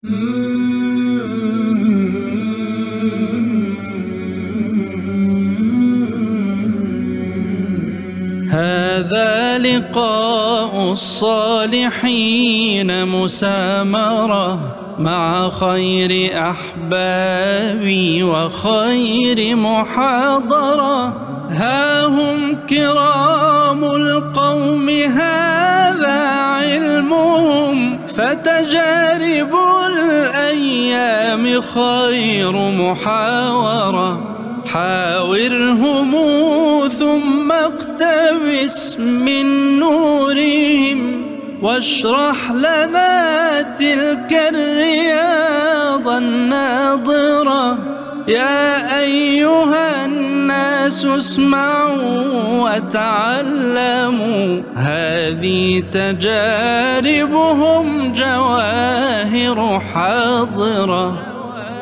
هذا لقاء الصالحين مسامرة مع خير أحبابي وخير محاضرة. ها هم كرام القوم هذا علمهم، فتجارب الأيام خير محاورة. حاورهم ثم اقتبس من نورهم، واشرح لنا تلك الرياض الناظرة. يا أيها الناس اسمعوا وتعلموا، هذه تجاربهم جواهر حاضرة.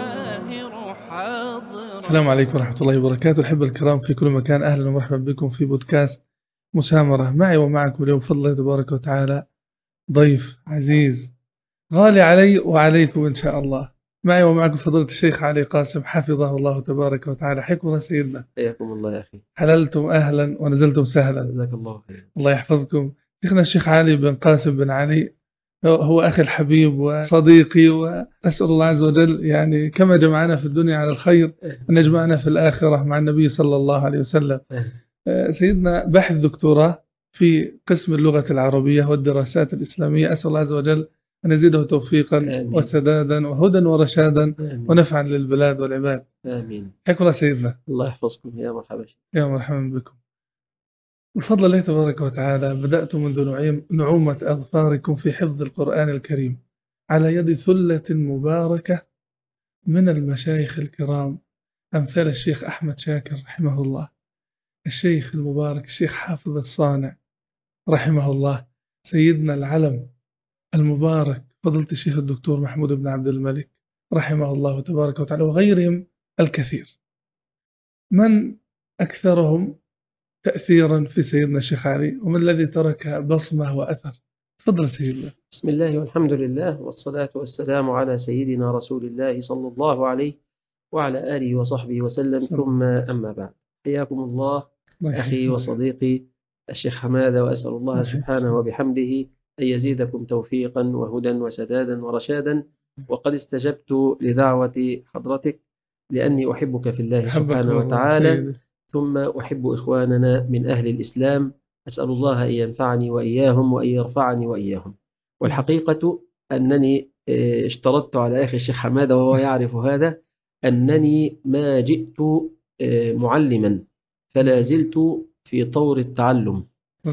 السلام عليكم ورحمة الله وبركاته. الأحبة الكرام في كل مكان، أهلا ومرحبا بكم في بودكاست مسامرة. معي ومعكم اليوم بفضل الله تبارك وتعالى ضيف عزيز غالي علي وعليكم إن شاء الله. معي ومعكم فضيلة الشيخ علي قاسم حفظه الله تبارك وتعالى. حياكم الله سيدنا. حياكم الله يا أخي. حللتم أهلا ونزلتم سهلا. جزاك الله خير. الله يحفظكم. شيخنا الشيخ علي بن قاسم بن علي هو أخي الحبيب وصديقي، وأسأل الله عز وجل يعني كما جمعنا في الدنيا على الخير أن يجمعنا في الآخرة مع النبي صلى الله عليه وسلم. سيدنا باحث دكتوراه في قسم اللغة العربية والدراسات الإسلامية. أسأل الله عز وجل أن يزيده توفيقا وسدادا وهدى ورشادا ونفعا للبلاد والعباد. آمين. حياكم الله سيدنا. الله يحفظكم. يا مرحبا. يا مرحبا بكم. بفضل الله تبارك وتعالى بدأت منذ نعومة أظفاركم في حفظ القرآن الكريم على يد ثلة مباركة من المشايخ الكرام، أمثال الشيخ أحمد شاكر رحمه الله، الشيخ المبارك الشيخ حافظ الصانع رحمه الله، سيدنا العلم المبارك فضلت الشيخ الدكتور محمود بن عبد الملك رحمه الله تبارك وتعالى، وغيرهم الكثير. من أكثرهم تأثيرا في سيدنا الشيخ علي، ومن الذي ترك بصمة وأثر؟ تفضل سيدنا. بسم الله والحمد لله والصلاة والسلام على سيدنا رسول الله صلى الله عليه وعلى آله وصحبه وسلم، ثم أما بعد. حياكم الله أخي وصديقي الشيخ حمادة، وأسأل الله سبحانه وبحمده أن يزيدكم توفيقا وهدى وسدادا ورشادا. وقد استجبت لدعوة حضرتك لأني أحبك في الله سبحانه وتعالى، ثم أحب إخواننا من أهل الإسلام. أسأل الله أن ينفعني وإياهم وأن يرفعني وإياهم. والحقيقة أنني اشترطت على أخي الشيخ حمادة وهو يعرف هذا، أنني ما جئت معلما، فلا زلت في طور التعلم،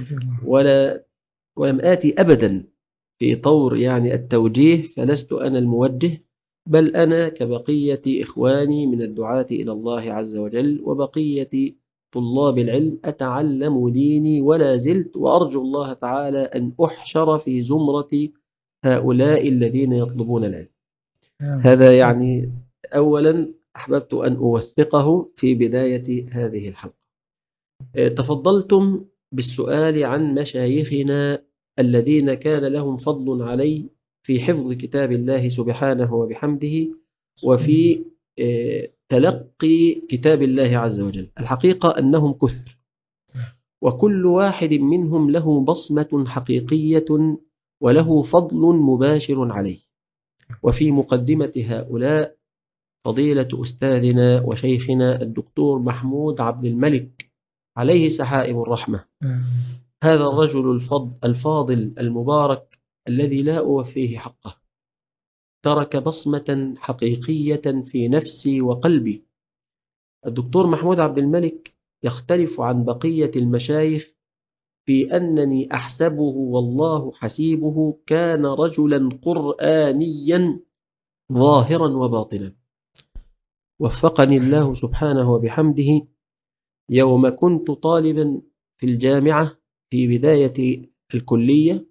ولم آتي أبدا في طور يعني التوجيه، فلست أنا الموجه، بل أنا كبقية إخواني من الدعاة إلى الله عز وجل وبقية طلاب العلم أتعلم ديني ولا زلت، وأرجو الله تعالى أن أحشر في زمرة هؤلاء الذين يطلبون العلم. هذا يعني أولا أحببت أن أوثقه في بداية هذه الحلقة. تفضلتم بالسؤال عن مشايخنا الذين كان لهم فضل علي في حفظ كتاب الله سبحانه وبحمده وفي تلقي كتاب الله عز وجل. الحقيقة أنهم كثر، وكل واحد منهم له بصمة حقيقية وله فضل مباشر عليه. وفي مقدمة هؤلاء فضيلة أستاذنا وشيخنا الدكتور محمود عبد الملك عليه سحائب الرحمة. هذا الرجل الفاضل المبارك الذي لا أوفيه حقه، ترك بصمة حقيقية في نفسي وقلبي. الدكتور محمود عبد الملك يختلف عن بقية المشايخ في أنني أحسبه والله حسيبه كان رجلا قرآنيا ظاهرا وباطنا. وفقني الله سبحانه وبحمده يوم كنت طالبا في الجامعة في بداية الكلية،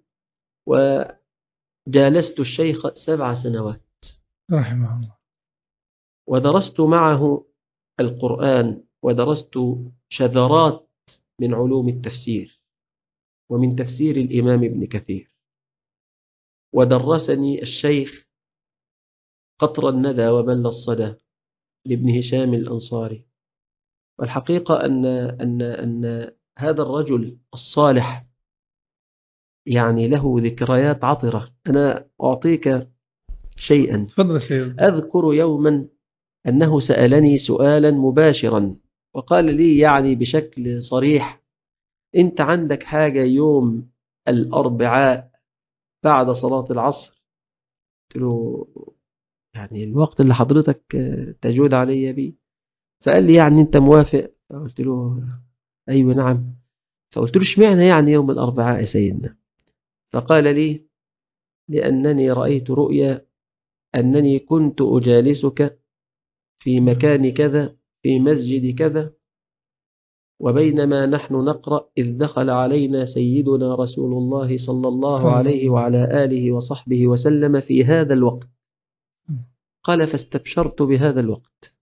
وجالست الشيخ 7 سنوات رحمه الله، ودرست معه القرآن، ودرست شذرات من علوم التفسير ومن تفسير الإمام ابن كثير. ودرسني الشيخ قطر الندى وبل الصدى لابن هشام الأنصاري. والحقيقة أن هذا الرجل الصالح يعني له ذكريات عطرة. أنا أعطيك شيئا. تفضل سيد. أذكر يوما أنه سألني سؤالا مباشرا وقال لي يعني بشكل صريح: أنت عندك حاجة يوم الأربعاء بعد صلاة العصر؟ قلت له يعني الوقت اللي حضرتك تجود علي بيه. فقال لي يعني أنت موافق؟ قلت له أيوة نعم. فقلت له اشمعنى يعني يوم الأربعاء يا سيدنا؟ فقال لي لأنني رأيت رؤيا أنني كنت أجالسك في مكان كذا في مسجد كذا، وبينما نحن نقرأ إذ دخل علينا سيدنا رسول الله صلى الله عليه وعلى آله وصحبه وسلم في هذا الوقت. قال فاستبشرت بهذا الوقت.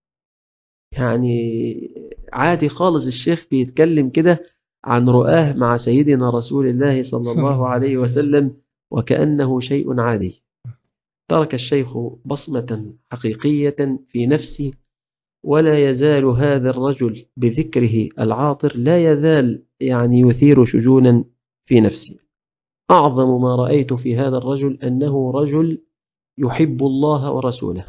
يعني عادي خالص الشيخ بيتكلم كده عن رؤاه مع سيدنا رسول الله صلى الله عليه وسلم وكأنه شيء عادي. ترك الشيخ بصمة حقيقية في نفسي، ولا يزال هذا الرجل بذكره العاطر لا يزال يعني يثير شجونا في نفسي. أعظم ما رأيت في هذا الرجل أنه رجل يحب الله ورسوله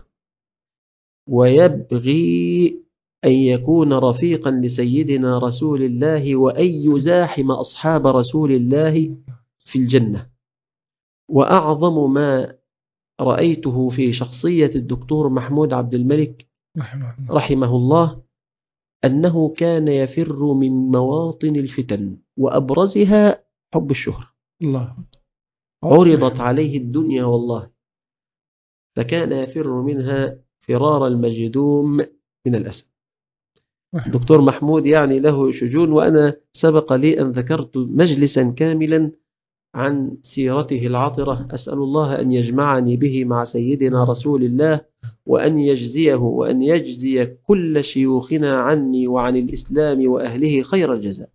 ويبغي أن يكون رفيقا لسيدنا رسول الله وأن يزاحم أصحاب رسول الله في الجنة. وأعظم ما رأيته في شخصية الدكتور محمود عبد الملك رحمه الله أنه كان يفر من مواطن الفتن وأبرزها حب الشهرة. الله. عرضت عليه الدنيا والله فكان يفر منها فرار المجدوم من الأسد. الدكتور محمود يعني له شجون، وأنا سبق لي أن ذكرت مجلسا كاملا عن سيرته العطرة. أسأل الله أن يجمعني به مع سيدنا رسول الله وأن يجزيه وأن يجزي كل شيوخنا عني وعن الإسلام وأهله خير الجزاء.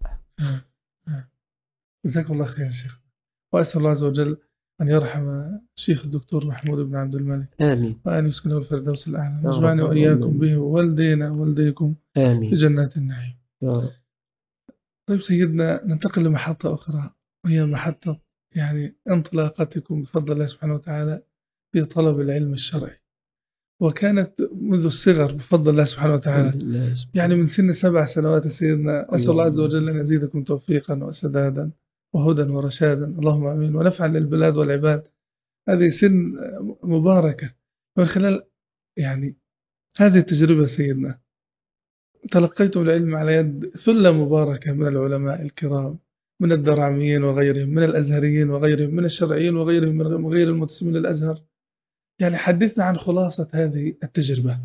جزاكم الله خير شيخ، وأسأل الله عز وجل أن يرحم شيخ الدكتور محمود بن عبد الملك آمين، وأن يسكنه الفردوس الأعلى، نجمعني وإياكم به ووالدينا ووالديكم في جنات النعيم. طيب سيدنا، ننتقل لمحطة أخرى وهي محطة يعني انطلاقتكم بفضل الله سبحانه وتعالى في طلب العلم الشرعي، وكانت منذ الصغر بفضل الله سبحانه وتعالى، يعني من سن 7 سنوات سيدنا. أسأل الله عز وجل أن يزيدكم توفيقا وسدادا وهدى ورشادا، اللهم آمين، ونفعا للبلاد والعباد. هذه سن مباركة. من خلال يعني هذه التجربة سيدنا تلقيتم العلم على يد ثلة مباركة من العلماء الكرام، من الدرعميين وغيرهم، من الأزهريين وغيرهم، من الشرعيين وغيرهم، من غير المنتسبين للأزهر. يعني حدثنا عن خلاصة هذه التجربة.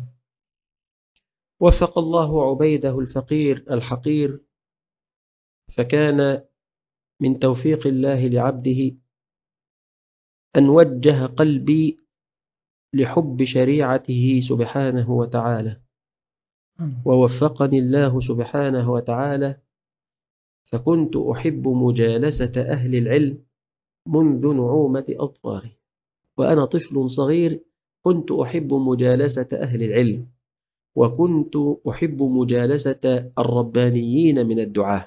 وفق الله عبيده الفقير الحقير، فكان من توفيق الله لعبده أن وجه قلبي لحب شريعته سبحانه وتعالى، ووفقني الله سبحانه وتعالى فكنت أحب مجالسة أهل العلم منذ نعومة أظفاري. وأنا طفل صغير كنت أحب مجالسة أهل العلم، وكنت أحب مجالسة الربانيين من الدعاة.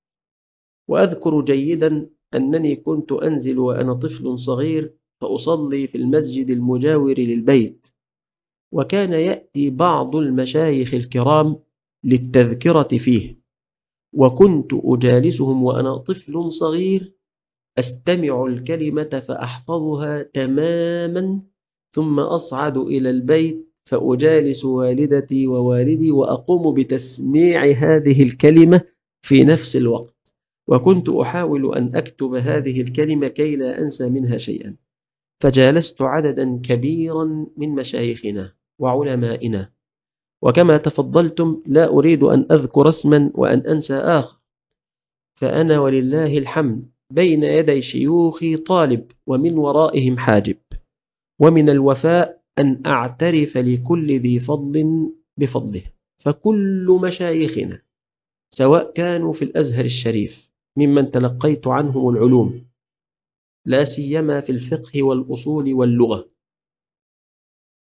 وأذكر جيدا أنني كنت أنزل وأنا طفل صغير فأصلي في المسجد المجاور للبيت، وكان يأتي بعض المشايخ الكرام للتذكرة فيه، وكنت أجالسهم وأنا طفل صغير أستمع الكلمة فأحفظها تماما، ثم أصعد إلى البيت فأجالس والدتي ووالدي وأقوم بتسميع هذه الكلمة في نفس الوقت، وكنت أحاول أن أكتب هذه الكلمة كي لا أنسى منها شيئا. فجالست عددا كبيرا من مشايخنا وعلمائنا، وكما تفضلتم لا أريد أن أذكر اسما وأن أنسى آخر، فأنا ولله الحمد بين يدي شيوخي طالب ومن ورائهم حاجب، ومن الوفاء أن أعترف لكل ذي فضل بفضله. فكل مشايخنا سواء كانوا في الأزهر الشريف ممن تلقيت عنهم العلوم، لا سيما في الفقه والأصول واللغة،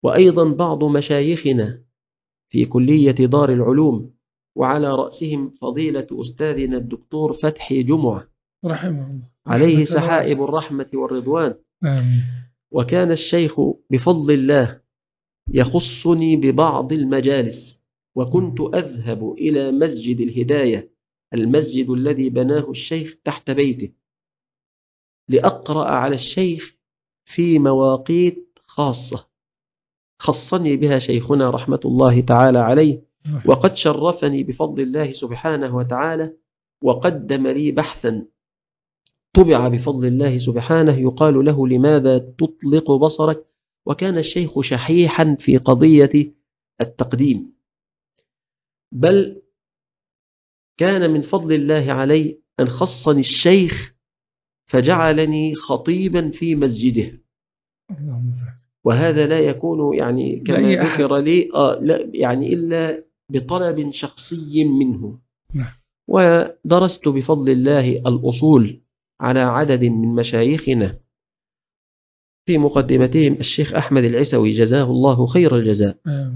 وأيضا بعض مشايخنا في كلية دار العلوم، وعلى رأسهم فضيلة أستاذنا الدكتور فتحي جمعة رحمه الله عليه سحائب الرحمة والرضوان. آمين. وكان الشيخ بفضل الله يخصني ببعض المجالس، وكنت أذهب إلى مسجد الهداية، المسجد الذي بناه الشيخ تحت بيته، لأقرأ على الشيخ في مواقيت خاصة خصني بها شيخنا رحمة الله تعالى عليه، وقد شرفني بفضل الله سبحانه وتعالى، وقدم لي بحثا طبع بفضل الله سبحانه يقال له لماذا تطلق بصرك، وكان الشيخ شحيحا في قضية التقديم، بل كان من فضل الله علي أن خصني الشيخ فجعلني خطيبا في مسجده، وهذا لا يكون يعني كما ذكر لي لا يعني إلا بطلب شخصي منه. ودرست بفضل الله الأصول على عدد من مشايخنا، في مقدمتهم الشيخ أحمد العسوي جزاه الله خير الجزاء،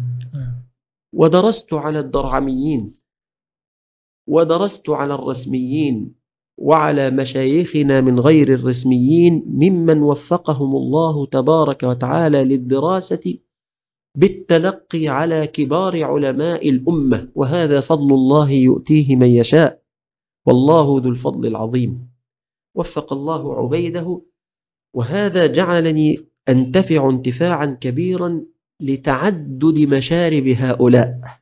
ودرست على الدرعميين، ودرست على الرسميين، وعلى مشايخنا من غير الرسميين ممن وفقهم الله تبارك وتعالى للدراسة بالتلقي على كبار علماء الأمة، وهذا فضل الله يؤتيه من يشاء، والله ذو الفضل العظيم. وفق الله عبيده، وهذا جعلني أنتفع انتفاعا كبيرا لتعدد مشارب هؤلاء،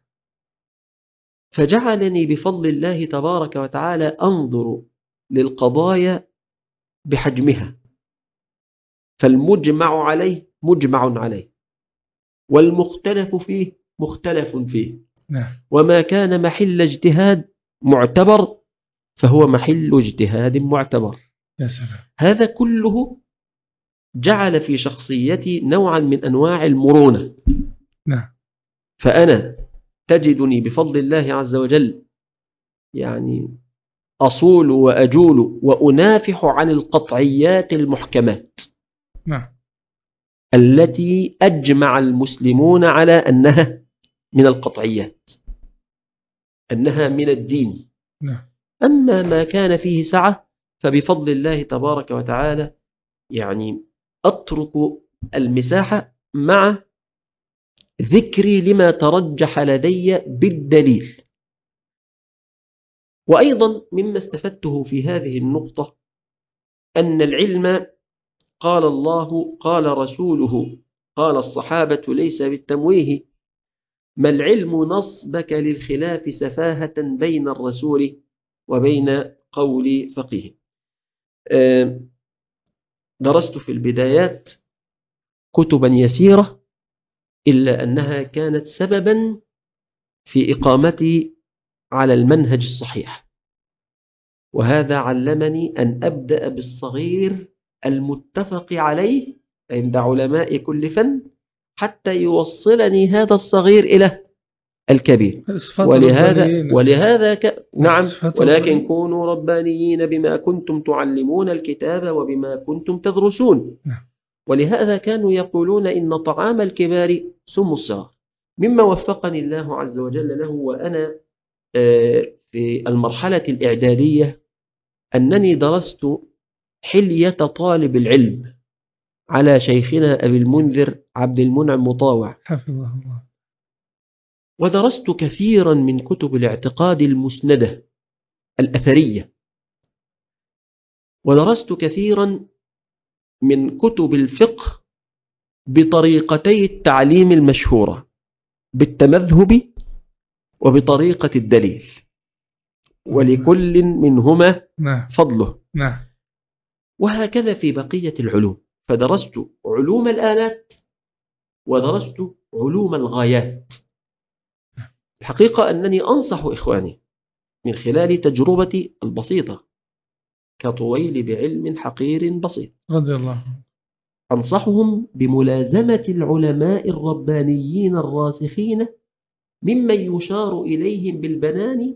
فجعلني بفضل الله تبارك وتعالى أنظر للقضايا بحجمها، فالمجمع عليه مجمع عليه، والمختلف فيه مختلف فيه، وما كان محل اجتهاد معتبر فهو محل اجتهاد معتبر. هذا كله جعل في شخصيتي نوعا من أنواع المرونة. فأنا تجدني بفضل الله عز وجل يعني أصول وأجول وأنافح عن القطعيات المحكمات التي أجمع المسلمون على أنها من القطعيات، أنها من الدين. أما ما كان فيه سعة فبفضل الله تبارك وتعالى يعني أترك المساحة مع ذكري لما ترجح لدي بالدليل. وأيضا مما استفدته في هذه النقطة أن العلم قال الله قال رسوله قال الصحابة ليس بالتمويه، ما العلم نصبك للخلاف سفاهة بين الرسول وبين قول فقيه. درست في البدايات كتبا يسيرة، إلا أنها كانت سببا في إقامتي على المنهج الصحيح، وهذا علمني أن أبدأ بالصغير المتفق عليه عند علماء كل فن حتى يوصلني هذا الصغير إلى الكبير. ولهذا نعم، ولكن كونوا ربانيين بما كنتم تعلمون الكتاب وبما كنتم تدرسون. ولهذا كانوا يقولون إن طعام الكبار سم الصغار، مما وفقني الله عز وجل له وأنا في المرحلة الإعدادية أنني درست حلية طالب العلم على شيخنا أبي المنذر عبد المنعم مطاوع حفظه الله، ودرست كثيرا من كتب الاعتقاد المسندة الأثرية، ودرست كثيرا من كتب الفقه بطريقتي التعليم المشهورة، بالتمذهب وبطريقة الدليل، ولكل منهما فضله. وهكذا في بقية العلوم، فدرست علوم الآلات ودرست علوم الغايات. الحقيقة أنني أنصح إخواني من خلال تجربتي البسيطة كطويل بعلم حقير بسيط رضي الله، أنصحهم بملازمة العلماء الربانيين الراسخين ممن يشار إليهم بالبنان،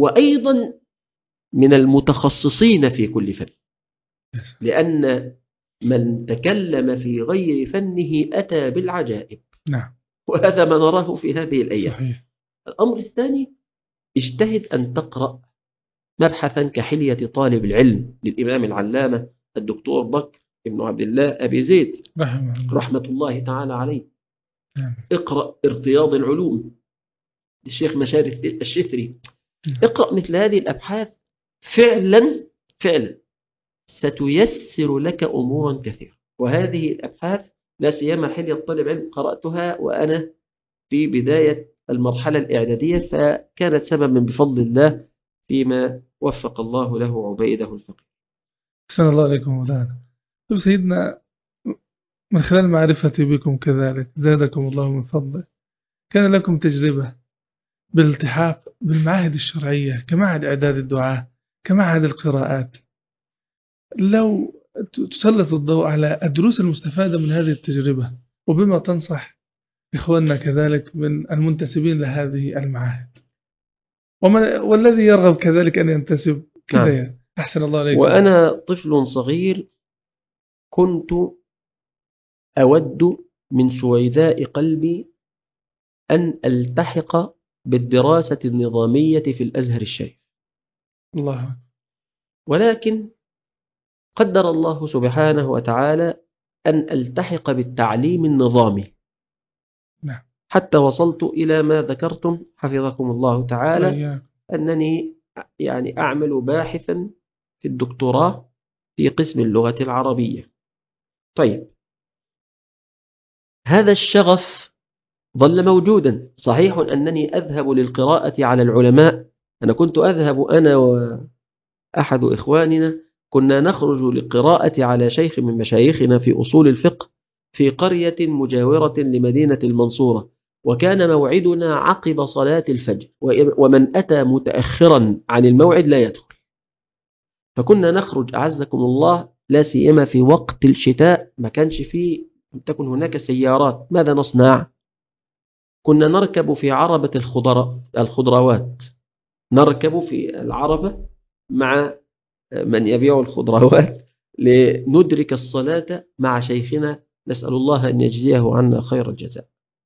وأيضا من المتخصصين في كل فن، لأن من تكلم في غير فنه أتى بالعجائب. نعم. وهذا ما نراه في هذه الأيام. صحيح. الأمر الثاني، اجتهد أن تقرأ مبحثا كحلية طالب العلم للإمام العلامة الدكتور بكر بن عبد الله أبي زيد رحمة الله تعالى عليه. اقرأ ارتياض العلوم للشيخ مشارف الشتري. اقرأ مثل هذه الأبحاث، فعلا ستيسر لك أمورا كثيرة. وهذه الأبحاث لا سيما حلية طالب علم قرأتها وأنا في بداية المرحلة الإعدادية، فكانت سببا بفضل الله فيما وفق الله له عبيده الفقيه. أحسن الله عليكم مولانا. طيب سيدنا، من خلال معرفتي بكم كذلك زادكم الله من فضله، كان لكم تجربة بالالتحاق بالمعاهد الشرعية كمعهد إعداد الدعاة، كمعهد القراءات. لو تسلط الضوء على الدروس المستفادة من هذه التجربة، وبما تنصح إخواننا كذلك من المنتسبين لهذه المعاهد، والذي يرغب كذلك أن ينتسب كذا. نعم. أحسن الله عليكم. وأنا طفل صغير كنت أود من سويداء قلبي أن ألتحق بالدراسة النظامية في الأزهر الشريف. الله. ولكن قدر الله سبحانه وتعالى أن ألتحق بالتعليم النظامي. نعم. حتى وصلت إلى ما ذكرتم حفظكم الله تعالى، أنني يعني أعمل باحثا في الدكتوراه في قسم اللغة العربية. طيب، هذا الشغف ظل موجودا. صحيح أنني أذهب للقراءة على العلماء. أنا كنت أذهب أنا وأحد إخواننا، كنا نخرج للقراءة على شيخ من مشايخنا في أصول الفقه في قرية مجاورة لمدينة المنصورة، وكان موعدنا عقب صلاة الفجر، ومن أتى متأخرا عن الموعد لا يدخل. فكنا نخرج أعزكم الله، لا سيما في وقت الشتاء، ما كانش فيه تكن هناك سيارات. ماذا نصنع؟ كنا نركب في عربة الخضروات، نركب في العربة مع من يبيع الخضروات لندرك الصلاة مع شيخنا، نسأل الله أن يجزيه عنا خير الجزاء.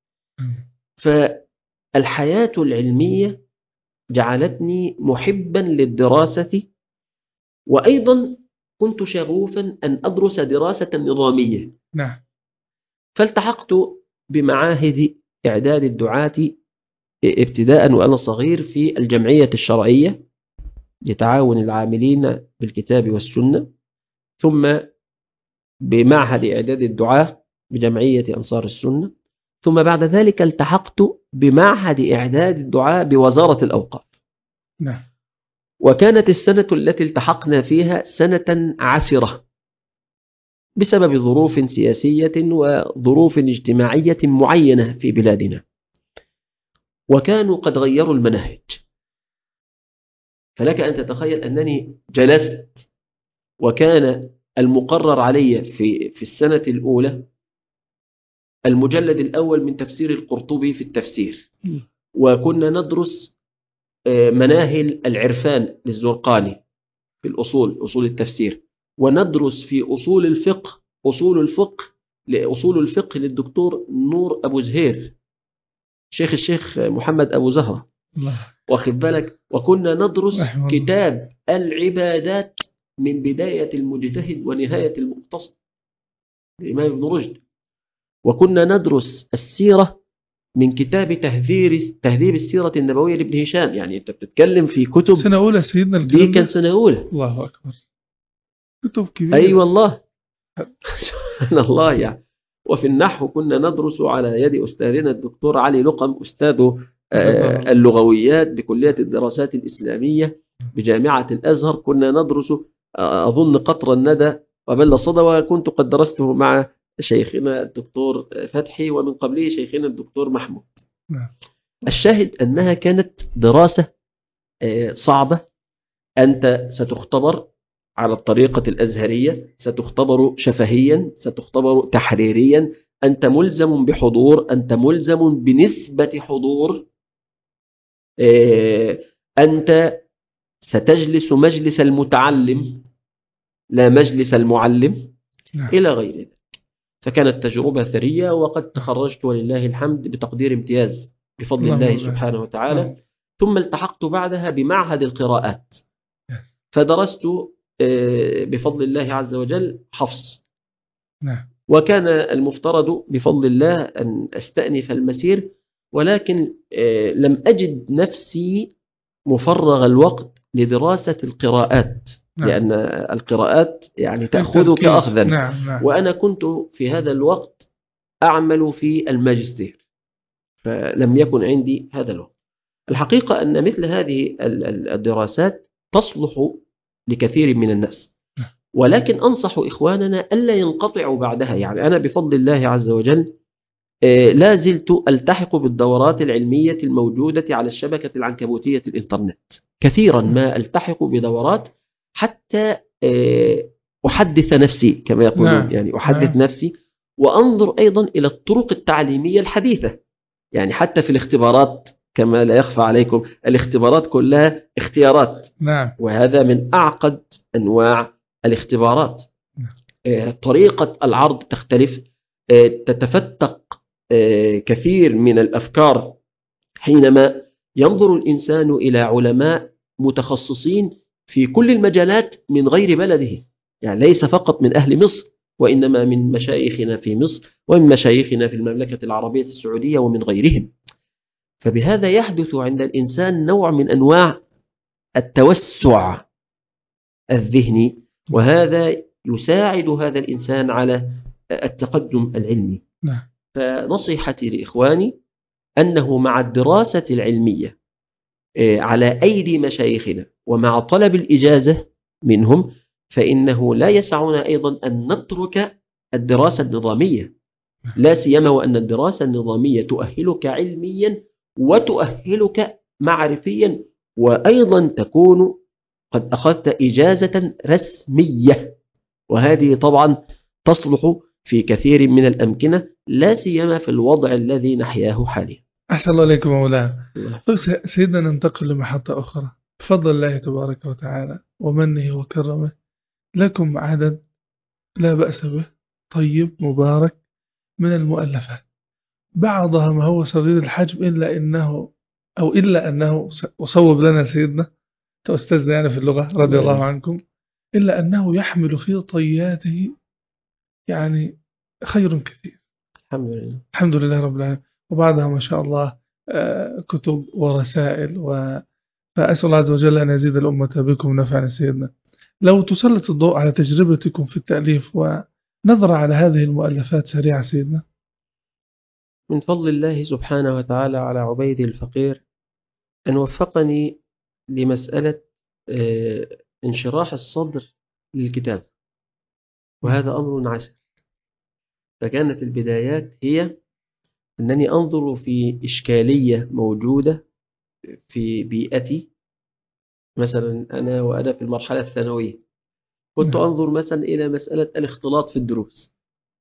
فالحياة العلمية جعلتني محبا للدراسة، وأيضا كنت شغوفا أن أدرس دراسة نظامية. نعم. فالتحقت بمعاهد إعداد الدعاة ابتداء وأنا صغير في الجمعية الشرعية لتعاون العاملين بالكتاب والسنة، ثم بمعهد إعداد الدعاة بجمعية أنصار السنة، ثم بعد ذلك التحقت بمعهد إعداد الدعاة بوزارة الأوقاف. نعم. وكانت السنة التي التحقنا فيها سنة عسرة بسبب ظروف سياسية وظروف اجتماعية معينة في بلادنا، وكانوا قد غيروا المناهج. فلك أن تتخيل أنني جلست، وكان المقرر علي في السنة الأولى المجلد الأول من تفسير القرطبي في التفسير، وكنا ندرس مناهل العرفان للزرقاني في أصول التفسير، وندرس في أصول الفقه للدكتور نور أبو زهير الشيخ محمد أبو زهرة، واخد بالك. وكنا ندرس كتاب العبادات من بداية المجتهد ونهاية المقتصد للإمام ابن رشد، وكنا ندرس السيرة من كتاب تهذيب السيرة النبوية لابن هشام. يعني أنت بتتكلم في كتب سنة أولى سيدنا، دي كان سنة أولى. الله أكبر، كتب كبيرة. أي والله سبحان الله يعني. وفي النحو كنا ندرس على يد أستاذنا الدكتور علي لقم، أستاذ اللغويات بكلية الدراسات الإسلامية بجامعة الأزهر. كنا ندرس أظن قطر الندى وبل الصدى، وكنت قد درسته مع شيخنا الدكتور فتحي، ومن قبله شيخنا الدكتور محمود. الشاهد أنها كانت دراسة صعبة. أنت ستختبر على الطريقة الأزهرية، ستختبر شفهيا، ستختبر تحريريا، أنت ملزم بحضور، أنت ملزم بنسبة حضور، أنت ستجلس مجلس المتعلم لا مجلس المعلم. إلى غير ذلك. فكانت تجربة ثرية، وقد تخرجت ولله الحمد بتقدير امتياز بفضل الله سبحانه وتعالى. ثم التحقت بعدها بمعهد القراءات، فدرست بفضل الله عز وجل حفص. وكان المفترض بفضل الله أن أستأنف المسير، ولكن لم أجد نفسي مفرغ الوقت لدراسة القراءات، لأن القراءات يعني تأخذك أخذا. وأنا كنت في هذا الوقت أعمل في الماجستير، فلم يكن عندي هذا الوقت. الحقيقة أن مثل هذه الدراسات تصلح لكثير من الناس، ولكن أنصح إخواننا ألا ينقطعوا بعدها. يعني أنا بفضل الله عز وجل لا زلت ألتحق بالدورات العلمية الموجودة على الشبكة العنكبوتية الإنترنت. كثيرا ما ألتحق بدورات حتى أحدث نفسي كما يقولون، يعني أحدث نفسي، وأنظر أيضا إلى الطرق التعليمية الحديثة. يعني حتى في الاختبارات، كما لا يخفى عليكم، الاختبارات كلها اختيارات، وهذا من أعقد أنواع الاختبارات. طريقة العرض تختلف، تتفتق كثير من الأفكار حينما ينظر الإنسان إلى علماء متخصصين في كل المجالات من غير بلده. يعني ليس فقط من أهل مصر، وإنما من مشايخنا في مصر ومن مشايخنا في المملكة العربية السعودية ومن غيرهم. فبهذا يحدث عند الإنسان نوع من أنواع التوسع الذهني، وهذا يساعد هذا الإنسان على التقدم العلمي. فنصيحتي لإخواني أنه مع الدراسة العلمية على أيدي مشايخنا ومع طلب الإجازة منهم، فإنه لا يسعنا أيضا أن نترك الدراسة النظامية، لا سيما وأن الدراسة النظامية تؤهلك علميا وتؤهلك معرفيا، وأيضا تكون قد أخذت إجازة رسمية، وهذه طبعا تصلح في كثير من الأمكنة، لا سيما في الوضع الذي نحياه حاليا. أحسن الله عليكم مولانا. طيب سيدنا، ننتقل لمحطة أخرى. بفضل الله تبارك وتعالى ومنه وكرمه لكم عدد لا بأس به طيب مبارك من المؤلفات، بعضها ما هو صغير الحجم إلا أنه وصوب لنا سيدنا أستاذنا يعني في اللغة رضي الله عنكم، إلا أنه يحمل في طياته يعني خير كثير. الحمد لله رب العالمين. وبعدها ما شاء الله كتب ورسائل، فأسأل الله عز وجل أن يزيد الأمة بكم نفعا. سيدنا، لو تسلط الضوء على تجربتكم في التأليف ونظرة على هذه المؤلفات سريعة سيدنا. من فضل الله سبحانه وتعالى على عبيدي الفقير أن وفقني لمسألة انشراح الصدر للكتاب، وهذا أمر عسر. فكانت البدايات هي أنني أنظر في إشكالية موجودة في بيئتي. مثلا وأنا في المرحلة الثانوية كنت أنظر مثلا إلى مسألة الاختلاط في الدروس،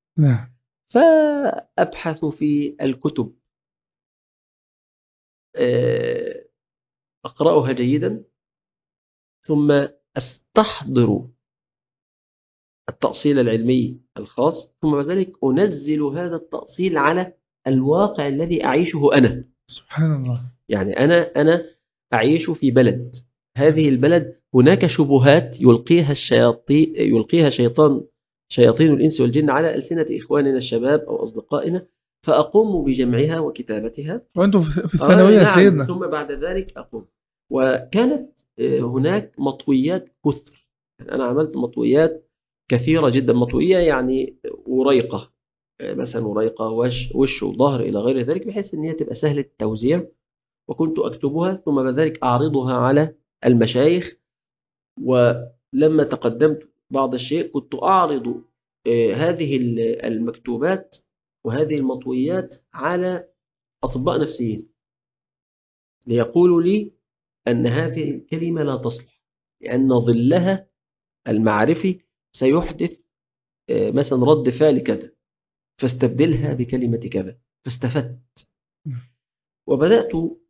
فأبحث في الكتب، أقرأها جيدا، ثم أستحضر التأصيل العلمي الخاص، ثم بذلك أنزل هذا التأصيل على الواقع الذي أعيشه أنا. سبحان الله. يعني أنا أعيش في بلد، هذه البلد هناك شبهات يلقيها شياطين الإنس والجن على ألسنة إخواننا الشباب أو أصدقائنا، فأقوم بجمعها وكتابتها. وأنتم في الثانوية نعم. سيدنا. ثم بعد ذلك أقوم. وكانت هناك مطويات كثر، أنا عملت مطويات كثيرة جدا، مطوية يعني وريقة، مثلا وريقة وش وظهر إلى غير ذلك، بحيث أن هي تبقى سهلة التوزيع، وكنت أكتبها ثم بذلك أعرضها على المشايخ. ولما تقدمت بعض الشيء كنت أعرض هذه المكتوبات وهذه المطويات على أطباء نفسيين ليقولوا لي أن هذه الكلمة لا تصلح، لأن ظلها المعرفي سيحدث مثلا رد فعل كذا، فاستبدلها بكلمة كذا، فاستفدت. وبدأت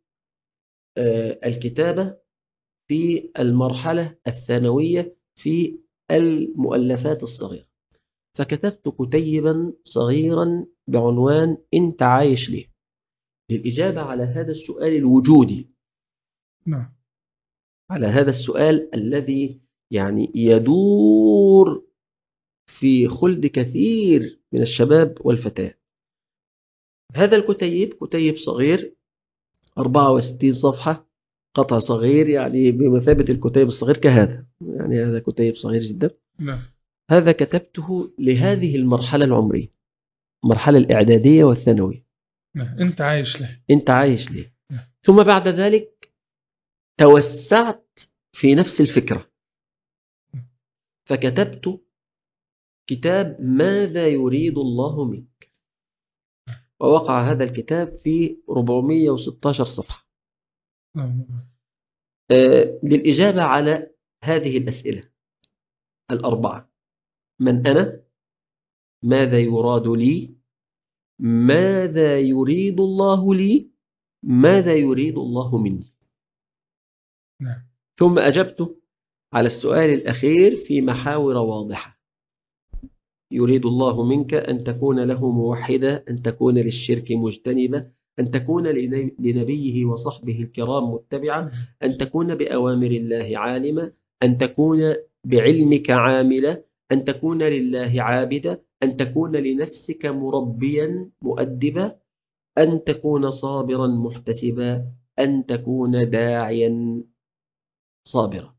الكتابة في المرحلة الثانوية في المؤلفات الصغيرة. فكتبت كتيبا صغيرا بعنوان أنت عايش ليه؟ للإجابة على هذا السؤال الوجودي، نعم. على هذا السؤال الذي يعني يدور في خلد كثير من الشباب والفتاة. هذا الكتيب كتيب صغير 64 صفحة، قطع صغير يعني بمثابة الكتيب الصغير كهذا، يعني هذا كتيب صغير جدا. نعم. هذا كتبته لهذه المرحلة العمرية، المرحلة الإعدادية والثانوية. نعم. أنت عايش له. أنت عايش ليه؟ نعم. ثم بعد ذلك توسعت في نفس الفكرة، فكتبت كتاب ماذا يريد الله منك، ووقع هذا الكتاب في 416 صفحة. نعم. للإجابة على هذه الأسئلة الأربعة: من أنا؟ ماذا يراد لي؟ ماذا يريد الله لي؟ ماذا يريد الله مني؟ نعم. ثم أجبت على السؤال الأخير في محاور واضحة: يريد الله منك أن تكون له موحدة، أن تكون للشرك مجتنبة، أن تكون لنبيه وصحبه الكرام متبعة، أن تكون بأوامر الله عالمة، أن تكون بعلمك عاملة، أن تكون لله عابدة، أن تكون لنفسك مربيا مؤدبا، أن تكون صابرا محتسبا، أن تكون داعيا صابرا.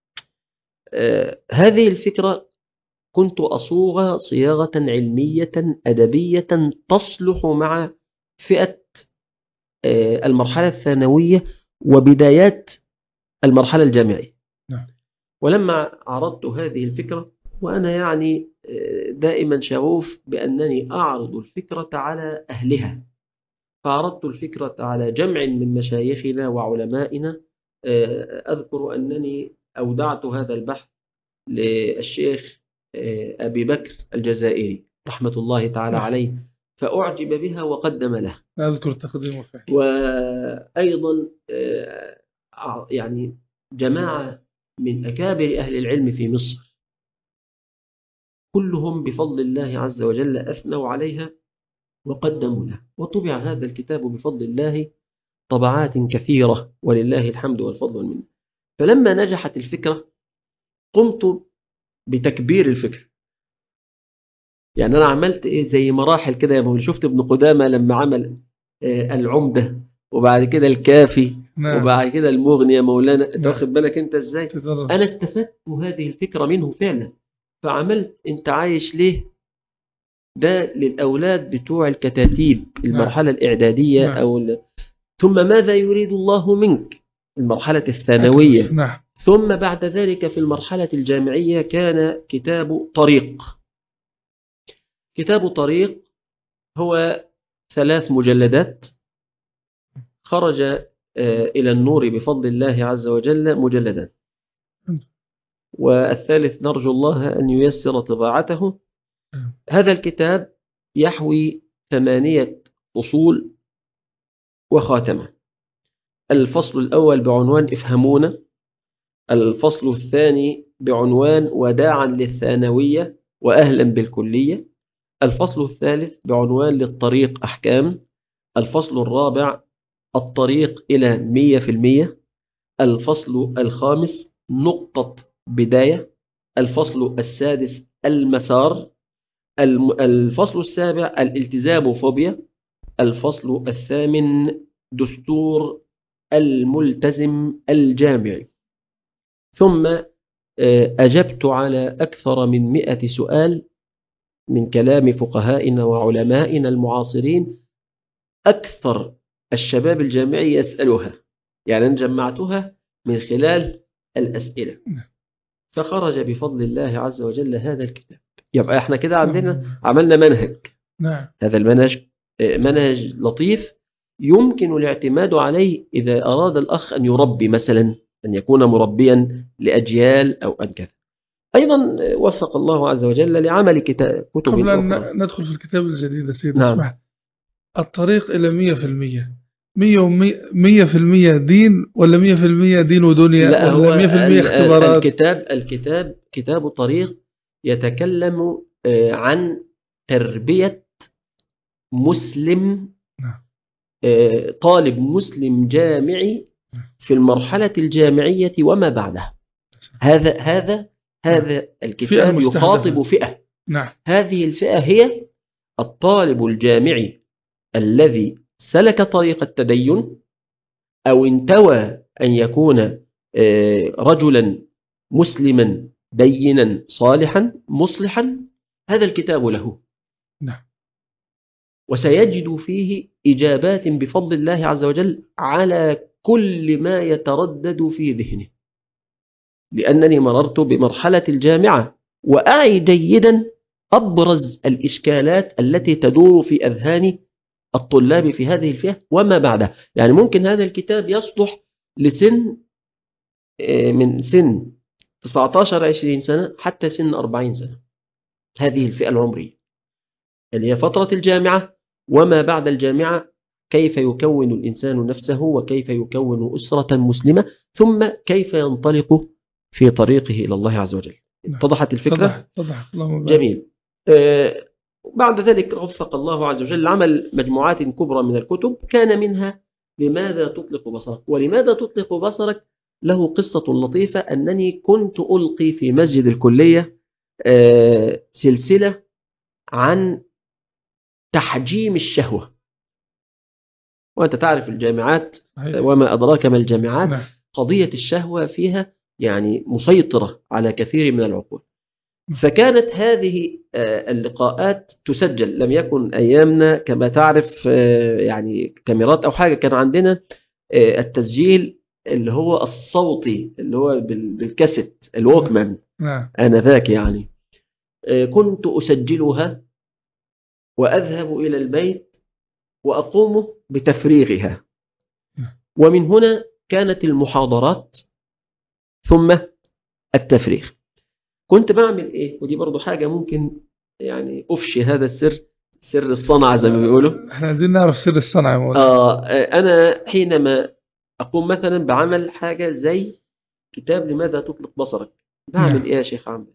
هذه الفكرة كنت أصوغ صياغة علمية أدبية تصلح مع فئة المرحلة الثانوية وبدايات المرحلة الجامعية. ولما عرضت هذه الفكرة، وأنا يعني دائما شغوف بأنني أعرض الفكرة على أهلها، فعرضت الفكرة على جمع من مشايخنا وعلمائنا. أذكر أنني أودعت هذا البحث للشيخ أبي بكر الجزائري رحمة الله تعالى عليه، فأعجب بها وقدم له. أذكر تقديمه فعلا. وأيضا يعني جماعة من أكابر أهل العلم في مصر كلهم بفضل الله عز وجل أثنوا عليها وقدموا له، وطبع هذا الكتاب بفضل الله طبعات كثيرة ولله الحمد والفضل والمنة. فلما نجحت الفكرة قمت بتكبير الفكرة، يعني أنا عملت زي مراحل كده يا مولانا. شفت ابن قدامة لما عمل العمدة وبعد كده الكافي وبعد كده المغني يا مولانا، تاخد بالك أنت إزاي؟ أنا استفدت هذه الفكرة منه فعلا، فعملت أنت عايش ليه ده للأولاد بتوع الكتاتيب المرحلة الإعدادية ثم ماذا يريد الله منك المرحلة الثانوية. ثم بعد ذلك في المرحلة الجامعية كان كتاب طريق. كتاب طريق هو 3 مجلدات، خرج إلى النور بفضل الله عز وجل مجلدا، والثالث نرجو الله أن ييسر طباعته. هذا الكتاب يحوي 8 فصول وخاتمة. الفصل الأول بعنوان افهمونا، الفصل الثاني بعنوان وداعا للثانوية وأهلا بالكلية، الفصل الثالث بعنوان للطريق أحكام، الفصل الرابع الطريق إلى 100%، الفصل الخامس نقطة بداية، الفصل السادس المسار، الفصل السابع الالتزام فوبيا، الفصل الثامن دستور الملتزم الجامعي. ثم أجبت على أكثر من 100 سؤال من كلام فقهائنا وعلمائنا المعاصرين أكثر الشباب الجامعي يسألها، يعني أنا جمعتها من خلال الأسئلة، فخرج بفضل الله عز وجل هذا الكتاب. يبقى احنا كده عملنا منهج. هذا المنهج منهج لطيف يمكن الاعتماد عليه إذا أراد الأخ أن يربي مثلا، أن يكون مربيا لأجيال أو أن كذا. أيضا وفق الله عز وجل لعمل كتب قبل أن ندخل في الكتاب الجديد سيد اسمح، الطريق إلى 100%، 100% دين ولا 100% دين ودنيا ولا 100% اختبارات؟ الكتاب كتاب طريق يتكلم عن تربية مسلم، طالب مسلم جامعي في المرحلة الجامعية وما بعدها. هذا الكتاب يخاطب فئة. هذه الفئة هي الطالب الجامعي الذي سلك طريق التدين أو انتوى أن يكون رجلا مسلما دينا صالحا مصلحا. هذا الكتاب له، وسيجد فيه إجابات بفضل الله عز وجل على كل ما يتردد في ذهنه، لأنني مررت بمرحلة الجامعة وأعي جيدا أبرز الإشكالات التي تدور في أذهان الطلاب في هذه الفئة وما بعدها. يعني ممكن هذا الكتاب يصلح لسن من سن 19-20 سنة حتى سن 40 سنة، هذه الفئة العمرية اللي هي فترة الجامعة وما بعد الجامعة، كيف يكون الإنسان نفسه وكيف يكون أسرة مسلمة، ثم كيف ينطلق في طريقه إلى الله عز وجل. اتضحت الفكرة؟ اتضحت. جميل. بعد ذلك وفق الله عز وجل عمل مجموعات كبرى من الكتب، كان منها لماذا تطلق بصرك. ولماذا تطلق بصرك له قصة لطيفة، أنني كنت ألقي في مسجد الكلية سلسلة عن تحجيم الشهوة، وأنت تعرف الجامعات وما أدراك ما الجامعات، قضية الشهوة فيها يعني مسيطرة على كثير من العقول. فكانت هذه اللقاءات تسجل، لم يكن أيامنا كما تعرف يعني كاميرات أو حاجة، كان عندنا التسجيل اللي هو الصوتي اللي هو بالكاسيت الووكمان آنذاك. يعني كنت أسجلها وأذهب إلى البيت وأقوم بتفريغها، ومن هنا كانت المحاضرات ثم التفريغ. كنت بعمل إيه؟ ودي برضو حاجة ممكن يعني أفشي هذا السر، سر الصنعة زي ما بيقولوا. احنا عايزين نعرف سر الصنعة. أنا حينما أقوم مثلا بعمل حاجة زي كتاب لماذا تطلق بصرك، بعمل إيه يا شيخ عمرو؟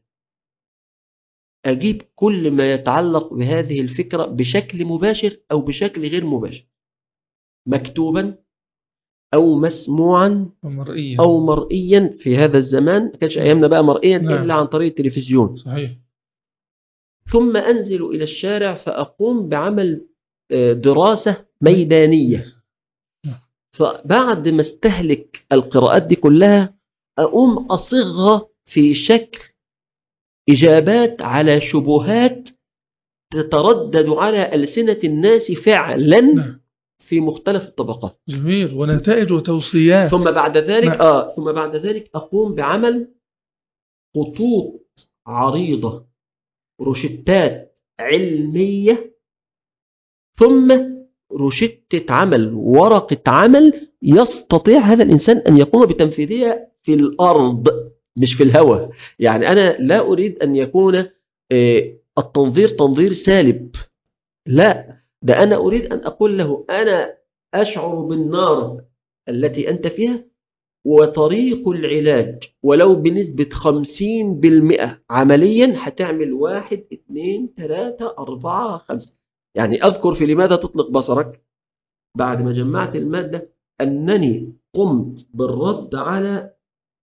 أجيب كل ما يتعلق بهذه الفكرة بشكل مباشر أو بشكل غير مباشر، مكتوبا أو مسموعا أو مرئيا. في هذا الزمان ما كانش أيامنا بقى مرئيا إلا عن طريق التلفزيون. صحيح. ثم أنزل إلى الشارع فأقوم بعمل دراسة ميدانية. فبعد ما استهلك القراءات دي كلها أقوم أصيغها في شكل إجابات على شبهات تتردد على ألسنة الناس فعلا في مختلف الطبقات. جميل. ونتائج وتوصيات. ثم بعد ذلك أقوم بعمل خطوط عريضة، روشتات علمية، ثم روشتة عمل، ورقة عمل يستطيع هذا الإنسان أن يقوم بتنفيذها في الأرض مش في الهواء. يعني أنا لا أريد أن يكون التنظير تنظير سالب، لا، ده أنا أريد أن أقول له أنا أشعر بالنار التي أنت فيها، وطريق العلاج ولو بنسبة 50% عمليا هتعمل 1 2 3 4 5. يعني أذكر في لماذا تطلق بصرك بعد ما جمعت المادة أنني قمت بالرد على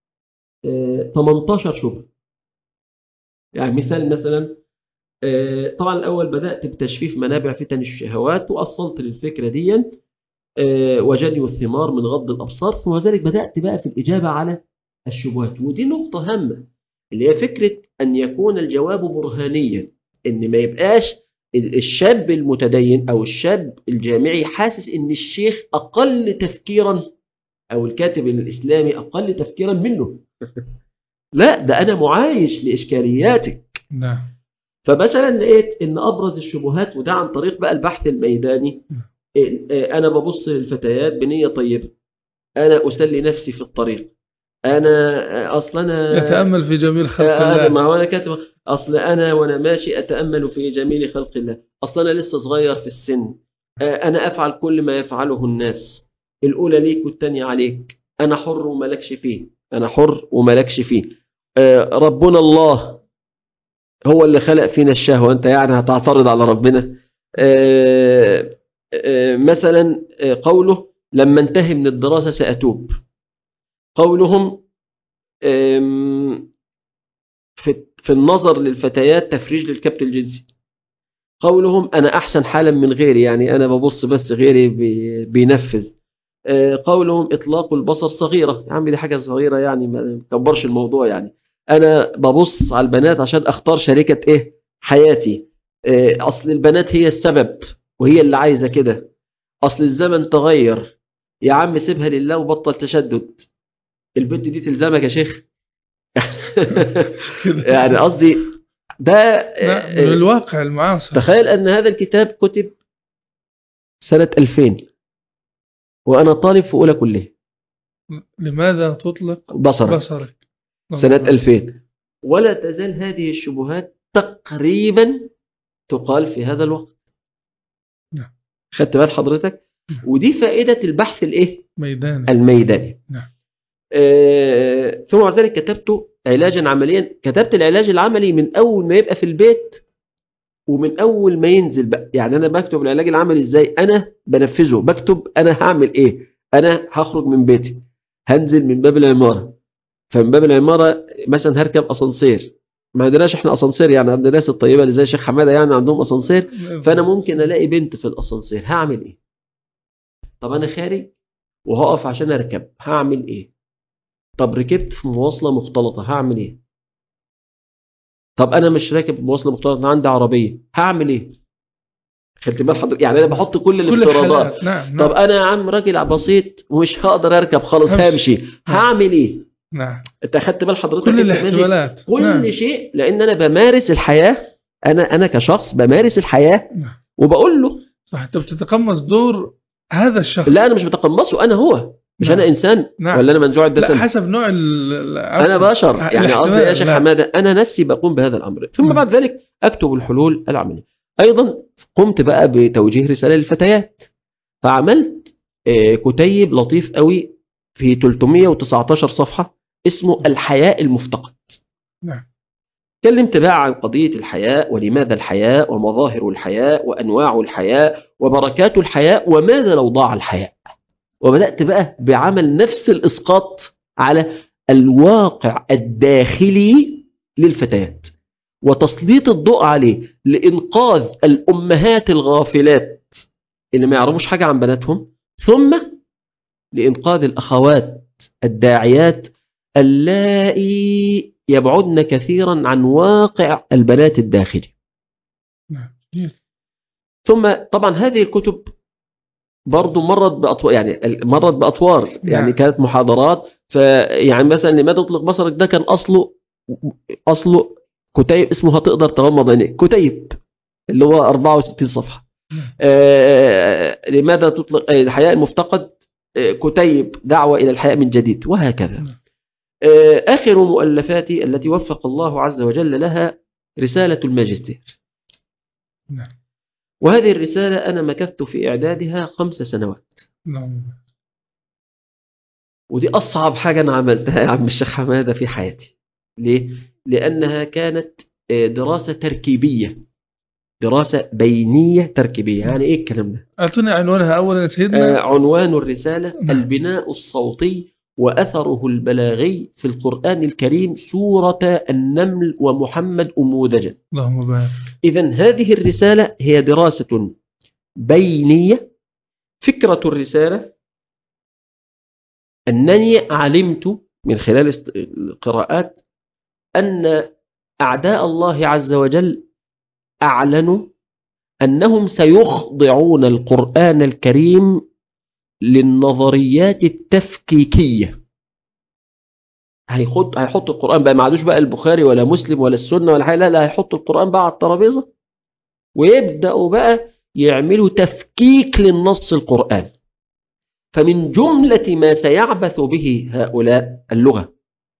18 شبهة. يعني مثلا طبعا الأول بدأت بتجفيف منابع فتن الشهوات، وأصلت للفكرة دي وجني الثمار من غض الأبصار، ثم ذلك بدأت بقى في الإجابة على الشبهات. ودي نقطة هامة اللي هي فكرة أن يكون الجواب برهانيا، إن ما يبقاش الشاب المتدين أو الشاب الجامعي حاسس إن الشيخ أقل تفكيرا أو الكاتب الإسلامي أقل تفكيرا منه. لا، ده أنا معايش لإشكالياتك. نعم. فمثلا لقيت إن أبرز الشبهات، وده عن طريق بقى البحث الميداني، أنا ببص للفتيات بنية طيبة، أنا أسلي نفسي في الطريق، أنا يتأمل في جميل خلق الله. ما هو أنا كاتب أنا وأنا ماشي أتأمل في جميل خلق الله، أنا لسه صغير في السن، أنا أفعل كل ما يفعله الناس، الأولى ليك والتانية عليك، أنا حر وملكش فيه، أنا حر وملكش فيه، ربنا الله هو اللي خلق فينا الشهوة، أنت يعني هتعترض على ربنا؟ مثلا قوله لما انتهي من الدراسة سأتوب. قولهم في النظر للفتيات تفريج للكبت الجنسي. قولهم أنا أحسن حالا من غيري، يعني أنا ببص بس غيري بينفذ. قولهم إطلاق البصر صغيرة، يا عم دي حاجة صغيرة يعني ما تكبرش الموضوع، يعني أنا ببص على البنات عشان أختار شريكة إيه حياتي. أصل البنات هي السبب وهي اللي عايزة كده. أصل الزمن تغير، يا عم سيبها لله وبطل تشدد. البنت دي تلزمك يا شيخ؟ يعني قصدي ده من الواقع المعاصر. تخيل أن هذا الكتاب كتب سنة 2000 وأنا طالب في أولى كلية. لماذا تطلق بصرك سنة 2000 ولا تزال هذه الشبهات تقريبا تقال في هذا الوقت. نعم. خدت بال حضرتك؟ ودي فائدة البحث الميداني. نعم. ثم بعد ذلك كتبت علاجا عمليا. كتبت العلاج العملي من أول ما يبقى في البيت ومن أول ما ينزل بقى. يعني أنا بكتب العلاج العملي إزاي، أنا بنفذه، بكتب أنا هعمل إيه. أنا هخرج من بيتي، هنزل من باب العمارة، فمن باب العمارة مثلا هركب أسانسير. ما عندناش احنا أسانسير، يعني عند الناس الطيبة اللي زي الشيخ حمادة يعني عندهم أسانسير. فأنا ممكن ألاقي بنت في الأسانسير، هعمل إيه؟ طب أنا خارج وهقف عشان أركب، هعمل إيه؟ طب ركبت في مواصلة مختلطة، هعمل إيه؟ طب أنا مش راكب مواصلة مختلطة، عندي عربية، هعمل إيه؟ خدت بال حضرتك؟ يعني أنا بحط كل الافتراضات. نعم. طب أنا يا عم راجل بسيط ومش هقدر أركب خالص، همشي، هعمل إيه؟ نعم. أنت أخدت بال حضرتك؟ كل الاحتمالات، كل شيء، لأن أنا بمارس الحياة. أنا كشخص بمارس الحياة وبقول له صح. أنت بتتقمص دور هذا الشخص. لا أنا مش بتقمصه، أنا هو مش أنا إنسان. ولا أنا منزوع الدسم؟ لا، حسب نوع أنا بشر. يعني قصدي يا شيخ حمادة أنا نفسي بقوم بهذا الأمر. ثم بعد ذلك أكتب الحلول العملية. أيضا قمت بقى بتوجيه رسالة للفتيات، فعملت كتيب لطيف قوي في 319 صفحة اسمه الحياء المفتقد. نعم. تكلمت بقى عن قضية الحياء ولماذا الحياء ومظاهر الحياء وأنواع الحياء وبركات الحياء وماذا لو ضاع الحياء. وبدأت بقى بعمل نفس الإسقاط على الواقع الداخلي للفتيات وتسليط الضوء عليه لإنقاذ الأمهات الغافلات اللي ما يعرفوش حاجة عن بناتهم، ثم لإنقاذ الأخوات الداعيات اللائي يبعدن كثيرا عن واقع البنات الداخلي. ثم طبعا هذه الكتب برضو مرت بأطوار يعني كانت محاضرات. فيعني مثلا لماذا تطلق بصرك ده كان أصله كتيب اسمه هتقدر تغمض عينيك، كتيب اللي هو 64 صفحة. لماذا تطلق الحياء المفتقد، كتيب دعوة إلى الحياء من جديد، وهكذا. آخر مؤلفاتي التي وفق الله عز وجل لها رسالة الماجستير. وهذه الرسالة أنا مكثت في إعدادها 5 سنوات. ودي أصعب حاجة أنا عملتها يا عم الشيخ حمادة في حياتي. ليه؟ لأنها كانت دراسة تركيبية، دراسة بينية تركيبية. يعني إيه الكلام ده؟ أعطينا عنوانها أولا يا سيدنا. عنوان الرسالة البناء الصوتي وأثره البلاغي في القرآن الكريم، سورة النمل ومحمد أموذجا. اللهم بارك. إذن هذه الرسالة هي دراسة بينية. فكرة الرسالة أنني علمت من خلال القراءات أن أعداء الله عز وجل أعلنوا أنهم سيخضعون القرآن الكريم للنظريات التفكيكية. هيحط القرآن بقى، ما عادوش بقى البخاري ولا مسلم ولا السنة ولا حاجة، لا هيحط القرآن بقى على الترابيزة ويبدأوا بقى يعملوا تفكيك للنص القرآن. فمن جملة ما سيعبث به هؤلاء اللغة.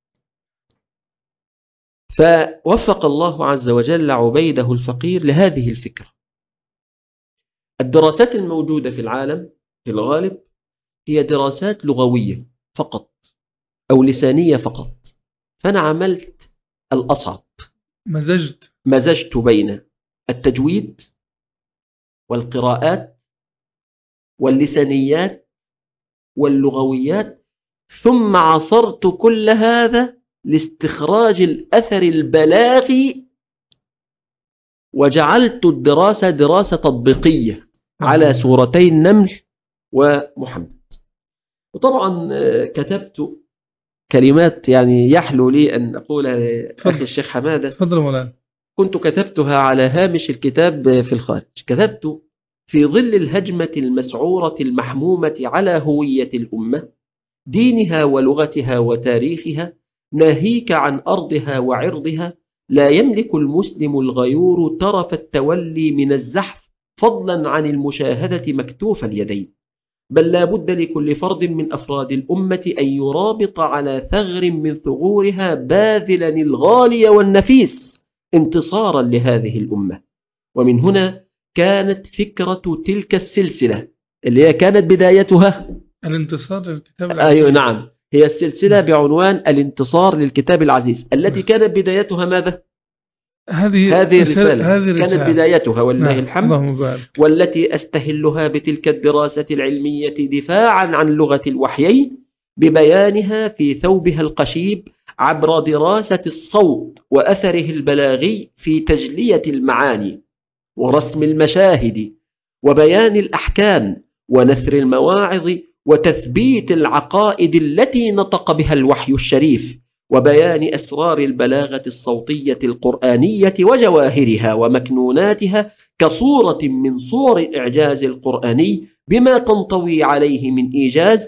فوفق الله عز وجل عبيده الفقير لهذه الفكرة. الدراسات الموجودة في العالم في الغالب هي دراسات لغوية فقط أو لسانية فقط. فأنا عملت الأصعب، مزجت بين التجويد والقراءات واللسانيات واللغويات، ثم عصرت كل هذا لاستخراج الأثر البلاغي، وجعلت الدراسة دراسة تطبيقية على سورتي النمل ومحمد. وطبعا كتبت كلمات يعني يحلو لي أن أقولها لأخي الشيخ حمادة. تفضل مولانا. كنت كتبتها على هامش الكتاب في الخارج. كتبت: في ظل الهجمة المسعورة المحمومة على هوية الأمة، دينها ولغتها وتاريخها، ناهيك عن أرضها وعرضها، لا يملك المسلم الغيور طرف التولي من الزحف، فضلا عن المشاهدة مكتوف اليدين، بل لا بد لكل فرد من أفراد الأمة أن يرابط على ثغر من ثغورها باذلا الغالي والنفيس انتصارا لهذه الأمة. ومن هنا كانت فكرة تلك السلسلة اللي هي كانت بدايتها الانتصار للكتاب العزيز. أيوة نعم، هي السلسلة بعنوان الانتصار للكتاب العزيز، التي كانت بدايتها ماذا؟ هذه الرسالة كانت بدايتها والله الحمد، والتي أستهلها بتلك الدراسة العلمية دفاعا عن لغة الوحيين، ببيانها في ثوبها القشيب عبر دراسة الصوت وأثره البلاغي في تجلية المعاني ورسم المشاهد وبيان الأحكام ونثر المواعظ وتثبيت العقائد التي نطق بها الوحي الشريف، وبيان أسرار البلاغة الصوتية القرآنية وجواهرها ومكنوناتها كصورة من صور الإعجاز القرآني بما تنطوي عليه من إيجاز،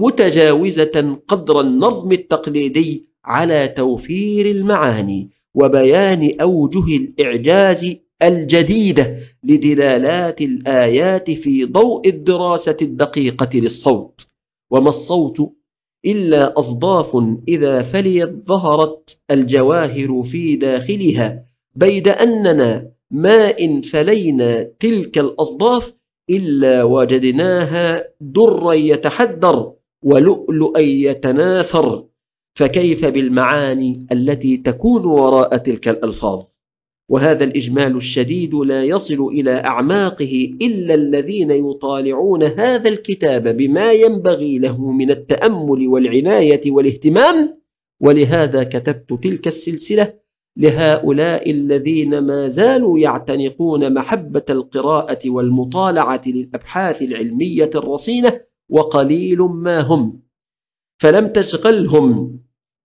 متجاوزة قدر النظم التقليدي على توفير المعاني وبيان أوجه الإعجاز الجديدة لدلالات الآيات في ضوء الدراسة الدقيقة للصوت. وما الصوت إلا أصداف إذا فليت ظهرت الجواهر في داخلها، بيد أننا ما إن فلينا تلك الأصداف إلا وجدناها درا يتحدر ولؤلؤا يتناثر، فكيف بالمعاني التي تكون وراء تلك الألفاظ؟ وهذا الإجمال الشديد لا يصل إلى أعماقه إلا الذين يطالعون هذا الكتاب بما ينبغي له من التأمل والعناية والاهتمام. ولهذا كتبت تلك السلسلة لهؤلاء الذين ما زالوا يعتنقون محبة القراءة والمطالعة للأبحاث العلمية الرصينة، وقليل ما هم، فلم تشغلهم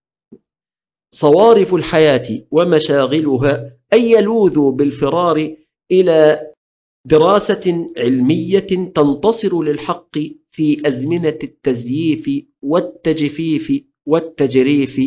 صوارف الحياة ومشاغلها أن يلوذوا بالفرار إلى دراسة علمية تنتصر للحق في أزمنة التزييف والتجفيف والتجريف.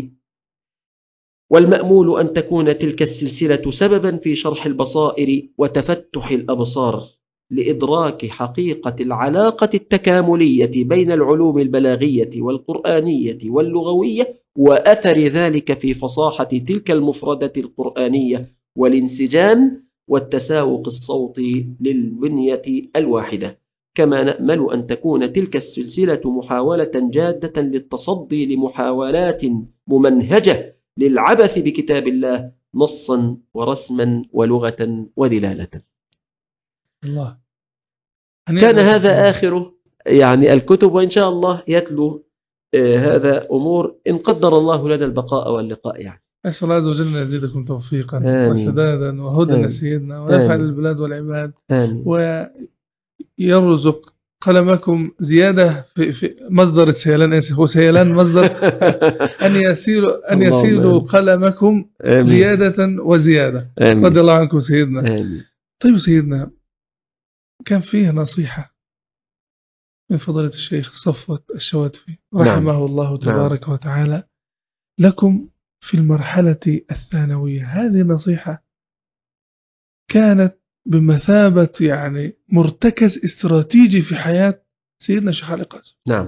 والمأمول أن تكون تلك السلسلة سببا في شرح البصائر وتفتح الأبصار لإدراك حقيقة العلاقة التكاملية بين العلوم البلاغية والقرآنية واللغوية، وأثر ذلك في فصاحة تلك المفردة القرآنية والانسجام والتساوق الصوتي للبنية الواحدة. كما نأمل أن تكون تلك السلسلة محاولة جادة للتصدي لمحاولات ممنهجة للعبث بكتاب الله نصا ورسما ولغة ودلالة. الله. كان هذا آخر يعني الكتب، وإن شاء الله يتلو هذا أمور إن قدر الله لنا البقاء واللقاء. يعني أسأل الله عز وجل أن يزيدكم توفيقا وسدادا وهدى لسيدنا، ونفع للبلاد والعباد، ويرزق قلمكم زيادة في مصدر السيلان، وسيلان مصدر أن يسيلوا قلمكم زيادة وزيادة. رضي الله عنكم سيدنا. طيب سيدنا، كان فيه نصيحة من فضيلة الشيخ صفوت الشواتفي رحمه الله تبارك وتعالى لكم في المرحلة الثانوية. هذه النصيحة كانت بمثابة يعني مرتكز استراتيجي في حياة سيدنا الشيخ علي قاسم. نعم.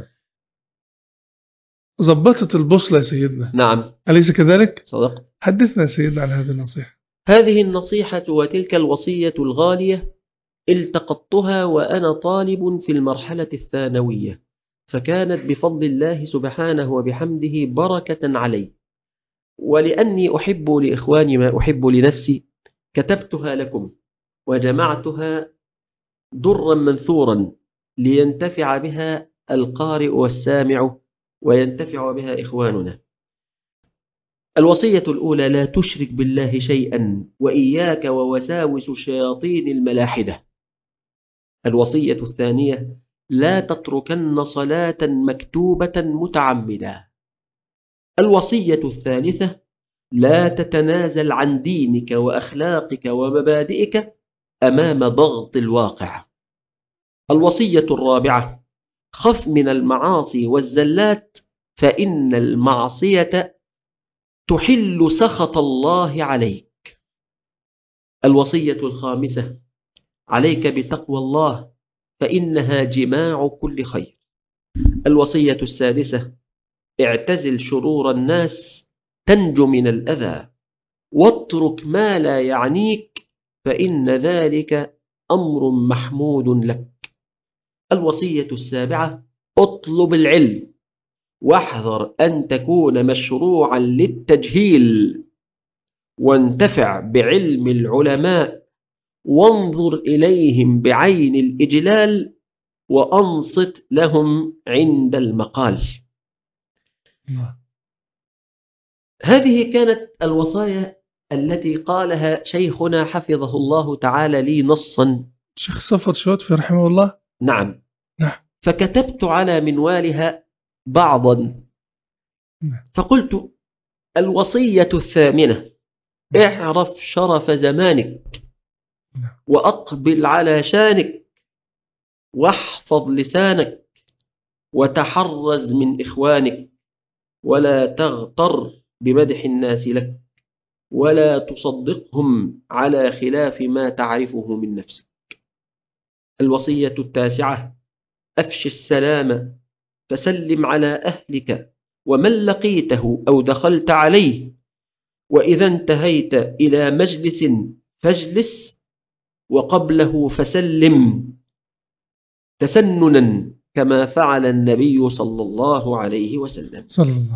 ضبطت البوصلة يا سيدنا. نعم. أليس كذلك؟ صدقت. حدثنا سيدنا عن هذه النصيحة. هذه النصيحة وتلك الوصية الغالية التقطتها وأنا طالب في المرحلة الثانوية، فكانت بفضل الله سبحانه وبحمده بركة علي. ولأني أحب لإخواني ما أحب لنفسي كتبتها لكم وجمعتها درا منثورا لينتفع بها القارئ والسامع وينتفع بها إخواننا. الوصية الأولى: لا تشرك بالله شيئا وإياك ووساوس شياطين الملاحدة. الوصية الثانية: لا تتركن صلاة مكتوبة متعمدا. الوصية الثالثة: لا تتنازل عن دينك وأخلاقك ومبادئك أمام ضغط الواقع. الوصية الرابعة: خف من المعاصي والزلات فإن المعصية تحل سخط الله عليك. الوصية الخامسة: عليك بتقوى الله فإنها جماع كل خير. الوصية السادسة: اعتزل شرور الناس تنجو من الأذى واترك ما لا يعنيك فإن ذلك أمر محمود لك. الوصية السابعة: اطلب العلم واحذر أن تكون مشروعا للتجهيل وانتفع بعلم العلماء وانظر إليهم بعين الإجلال وأنصت لهم عند المقال. هذه كانت الوصايا التي قالها شيخنا حفظه الله تعالى لي نصا. شيخ صفوت شوتفي رحمه الله. نعم. فكتبت على منوالها بعضا فقلت: الوصية الثامنة: اعرف شرف زمانك وأقبل على شانك واحفظ لسانك وتحرز من إخوانك ولا تغتر بمدح الناس لك ولا تصدقهم على خلاف ما تعرفه من نفسك. الوصية التاسعة: أفش السلام فسلم على أهلك ومن لقيته أو دخلت عليه وإذا انتهيت إلى مجلس فاجلس وقبله فسلم تسننا كما فعل النبي صلى الله عليه وسلم.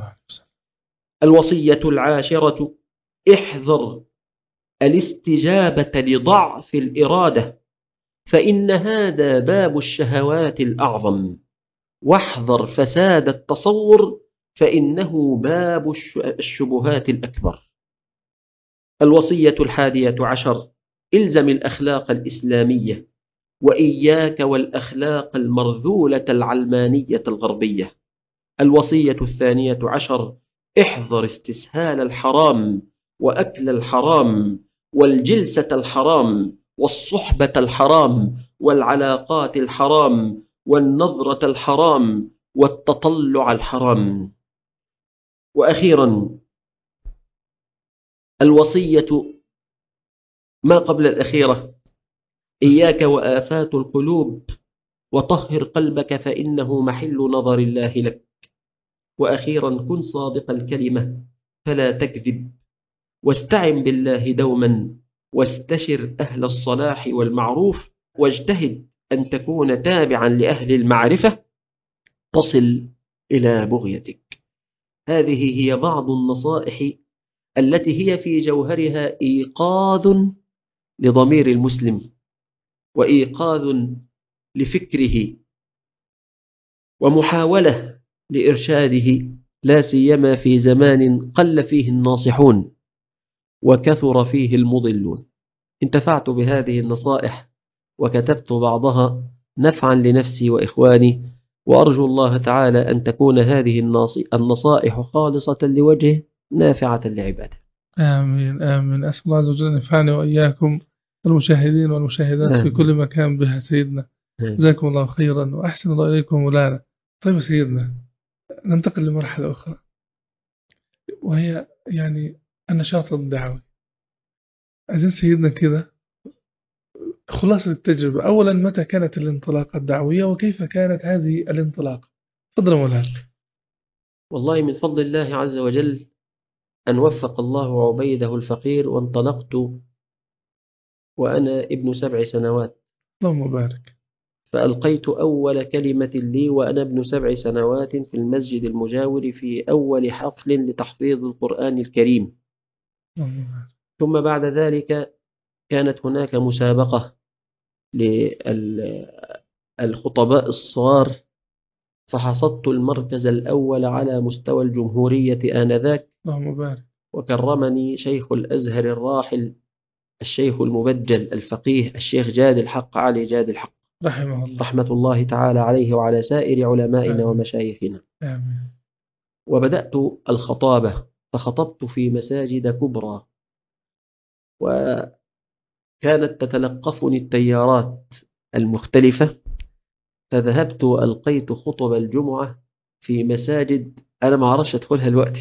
الوصية العاشرة: احذر الاستجابة لضعف الإرادة فإن هذا باب الشهوات الأعظم واحذر فساد التصور فإنه باب الشبهات الأكبر. الوصية الحادية عشر: إلزم الأخلاق الإسلامية وإياك والأخلاق المرذولة العلمانية الغربية. الوصية الثانية عشر: احذر استسهال الحرام وأكل الحرام والجلسة الحرام والصحبة الحرام والعلاقات الحرام والنظرة الحرام والتطلع الحرام. وأخيرا الوصية ما قبل الأخيرة: إياك وآفات القلوب وطهر قلبك فإنه محل نظر الله لك. وأخيرا كن صادق الكلمة فلا تكذب واستعن بالله دوما واستشر أهل الصلاح والمعروف واجتهد أن تكون تابعا لأهل المعرفة تصل إلى بغيتك. هذه هي بعض النصائح التي هي في جوهرها إيقاظ لضمير المسلم وإيقاظ لفكره ومحاولة لإرشاده لا سيما في زمان قل فيه الناصحون وكثر فيه المضلون. انتفعت بهذه النصائح وكتبت بعضها نفعا لنفسي وإخواني وأرجو الله تعالى أن تكون هذه النصائح خالصة لوجهه نافعة لعباده. آمين آمين. أسأل الله عز وجل أن ينفعني وإياكم المشاهدين والمشاهدات في كل مكان بها سيدنا. جزاكم الله خيرا وأحسن الله إليكم مولانا. طيب سيدنا، ننتقل لمرحلة أخرى وهي يعني النشاط الدعوي. عايزين سيدنا كده خلاصة التجربة. أولا، متى كانت الانطلاقة الدعوية وكيف كانت هذه الانطلاقة؟ تفضل مولانا. والله من فضل الله عز وجل أن وفق الله عبيده الفقير وانطلقت وأنا ابن 7 سنوات. اللهم بارك. فألقيت أول كلمة لي وأنا ابن 7 سنوات في المسجد المجاور في أول حفل لتحفيظ القرآن الكريم. ثم بعد ذلك كانت هناك مسابقة للخطباء الصغار، فحصدت المركز الأول على مستوى الجمهورية آنذاك. اللهم بارك. وكرمني شيخ الأزهر الراحل الشيخ المبجل الفقيه الشيخ جاد الحق علي جاد الحق رحمه الله، رحمة الله تعالى عليه وعلى سائر علمائنا آمين. ومشايخنا. آمين. وبدأت الخطابة، فخطبت في مساجد كبرى، وكانت تتلقفني التيارات المختلفة، فذهبت وألقيت خطب الجمعة في مساجد أنا ما أعرفش أدخلها الوقت.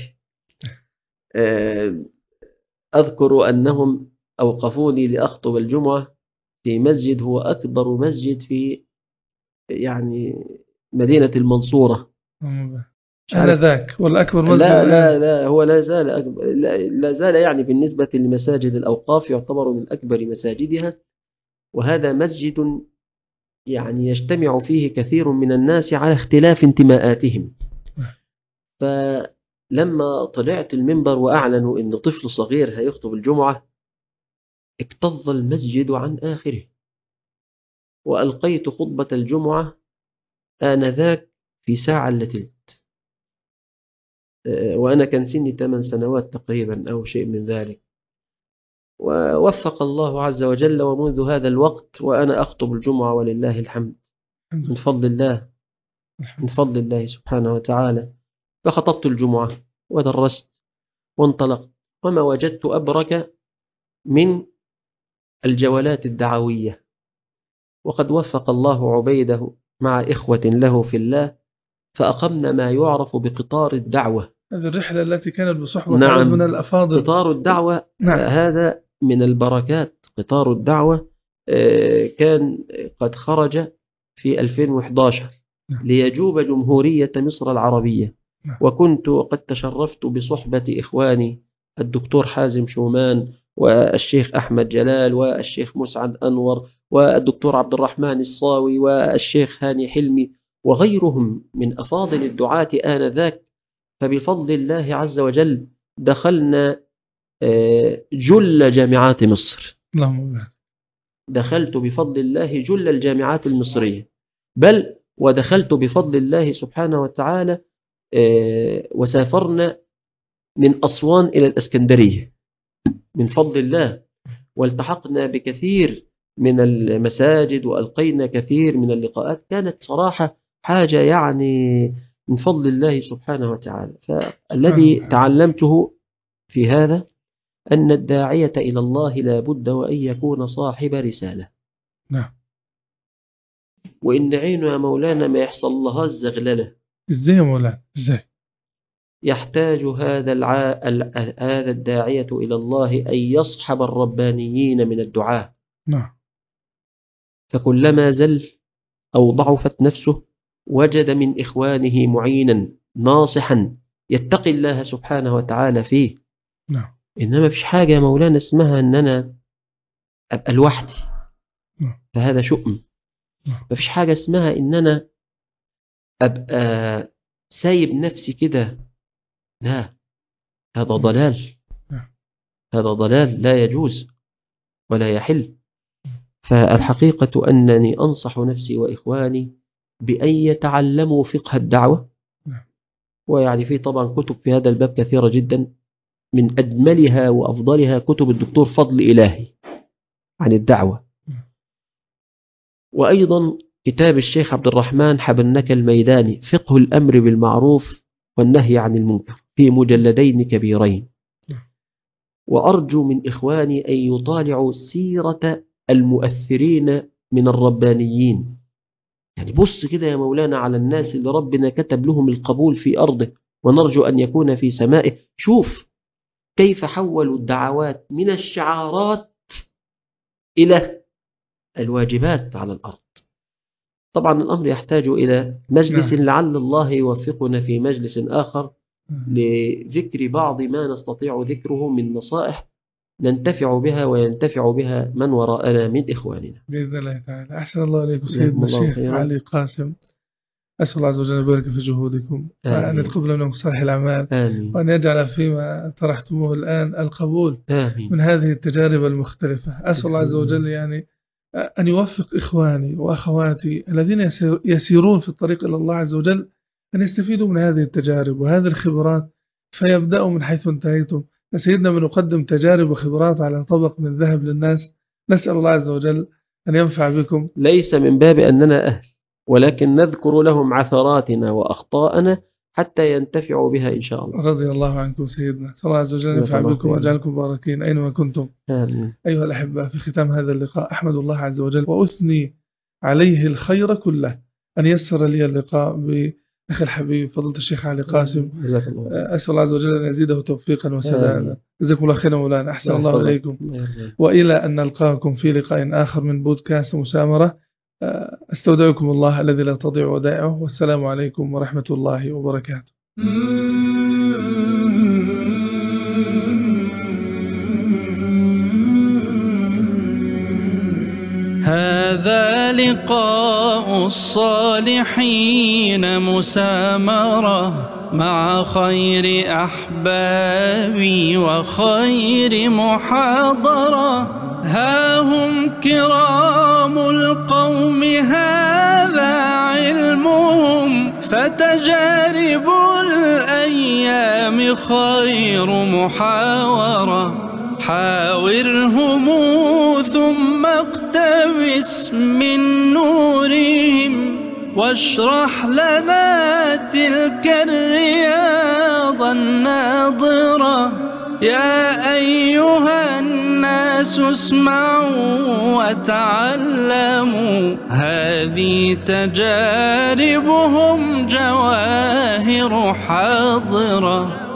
أذكر أنهم أوقفوني لأخطب الجمعة في مسجد هو أكبر مسجد في يعني مدينة المنصورة. أنا ذاك ولا أكبر مسجد؟ لا هو لا زال أكبر، لا زال يعني بالنسبة لمساجد الأوقاف يعتبر من أكبر مساجدها. وهذا مسجد يعني يجتمع فيه كثير من الناس على اختلاف انتماءاتهم. فلما طلعت المنبر وأعلنوا أن طفل صغير هيخطب الجمعة، اكتظ المسجد عن آخره، وألقيت خطبة الجمعة آنذاك في ساعة إلا تلت، وأنا كان سني 8 سنوات تقريبا أو شيء من ذلك. ووفق الله عز وجل، ومنذ هذا الوقت وأنا أخطب الجمعة ولله الحمد، من فضل الله، من فضل الله سبحانه وتعالى. فخطبت الجمعة ودرست وانطلقت، وما وجدت أبرك من الجولات الدعوية. وقد وفق الله عبيده مع إخوة له في الله، فأقمنا ما يعرف بقطار الدعوة. هذه الرحلة التي كانت بصحبة عدد من الأفاضل. قطار الدعوة هذا من البركات. قطار الدعوة كان قد خرج في 2011 ليجوب جمهورية مصر العربية، وكنت قد تشرفت بصحبة إخواني الدكتور حازم شومان والشيخ أحمد جلال والشيخ مسعد أنور والدكتور عبد الرحمن الصاوي والشيخ هاني حلمي وغيرهم من أفاضل الدعاة آنذاك. فبفضل الله عز وجل دخلنا جل جامعات مصر. دخلت بفضل الله جل الجامعات المصرية، بل ودخلت بفضل الله سبحانه وتعالى وسافرنا من أسوان إلى الإسكندرية من فضل الله، والتحقنا بكثير من المساجد وألقينا كثير من اللقاءات. كانت صراحة حاجة يعني من فضل الله سبحانه وتعالى. فالذي تعلمته في هذا أن الداعية إلى الله لا بد وأن يكون صاحب رسالة. نعم. وإن عينه يا مولانا ما يحصل لها الزغللة. إزاي يا مولانا؟ إزاي؟ يحتاج هذا الداعية إلى الله أن يصحب الربانيين من الدعاء. نعم. فكلما زل أو ضعفت نفسه وجد من إخوانه معينا ناصحا يتقي الله سبحانه وتعالى فيه. نعم. إنما فيش حاجة يا مولانا اسمها أن أنا أبقى لوحدي، فهذا شؤم. ما فيش حاجة اسمها إن أنا أبقى سايب نفسي كده، لا، هذا ضلال، هذا ضلال لا يجوز ولا يحل. فالحقيقة أنني أنصح نفسي وإخواني بأن يتعلموا فقه الدعوة. ويعني في طبعا كتب في هذا الباب كثيرة جدا، من أجملها وأفضلها كتب الدكتور فضل إلهي عن الدعوة، وأيضا كتاب الشيخ عبد الرحمن حبنك الميداني فقه الأمر بالمعروف والنهي عن المنكر في مجلدين كبيرين. وأرجو من إخواني أن يطالعوا سيرة المؤثرين من الربانيين. يعني بص كده يا مولانا على الناس اللي ربنا كتب لهم القبول في أرضه ونرجو أن يكون في سمائه. شوف كيف حولوا الدعوات من الشعارات إلى الواجبات على الأرض. طبعا الأمر يحتاج إلى مجلس، لعل الله يوفقنا في مجلس آخر لذكر بعض ما نستطيع ذكره من نصائح ننتفع بها وينتفع بها من وراءنا من إخواننا بإذن الله تعالى. أحسن الله عليكم سيدنا الشيخ علي قاسم. أسأل الله عز وجل أن يبارك في جهودكم وأن يتقبل منكم صالح الأعمال، وأن يجعل فيما طرحتموه الآن القبول من هذه التجارب المختلفة. أسأل الله عز وجل يعني أن يوفق إخواني وأخواتي الذين يسيرون في الطريق إلى الله عز وجل أن يستفيدوا من هذه التجارب وهذه الخبرات فيبدأوا من حيث انتهيتم. سيدنا بنقدم تجارب وخبرات على طبق من ذهب للناس. نسأل الله عز وجل أن ينفع بكم. ليس من باب أننا أهل، ولكن نذكر لهم عثراتنا وأخطاءنا حتى ينتفعوا بها إن شاء الله. رضي الله عنكم سيدنا. صلى الله عز وجل ينفع بكم وأجعلكم مباركين أينما كنتم. آمين. أيها الأحبة، في ختام هذا اللقاء أحمد الله عز وجل وأثني عليه الخير كله أن يسر لي اللقاء بأخي الحبيب فضيلة الشيخ علي قاسم. أسأل الله عز وجل أن يزيده توفيقا وسدادا. جزاكم الله خيرا مولانا. أحسن الله إليكم، وإلى أن نلقاكم في لقاء آخر من بودكاست مسامرة. أستودعكم الله الذي لا تضيع ودائعه، والسلام عليكم ورحمة الله وبركاته. هذا لقاء الصالحين مسامرة مع خير أحبابي وخير محاضرة. ها هم كرام القوم هذا علمهم، فتجارب الأيام خير محاورة. حاورهم ثم اقتبس من نورهم، واشرح لنا تلك الرياض الناظرة. يا أيها الناس اسمعوا وتعلموا، هذه تجاربهم جواهر حاضرة.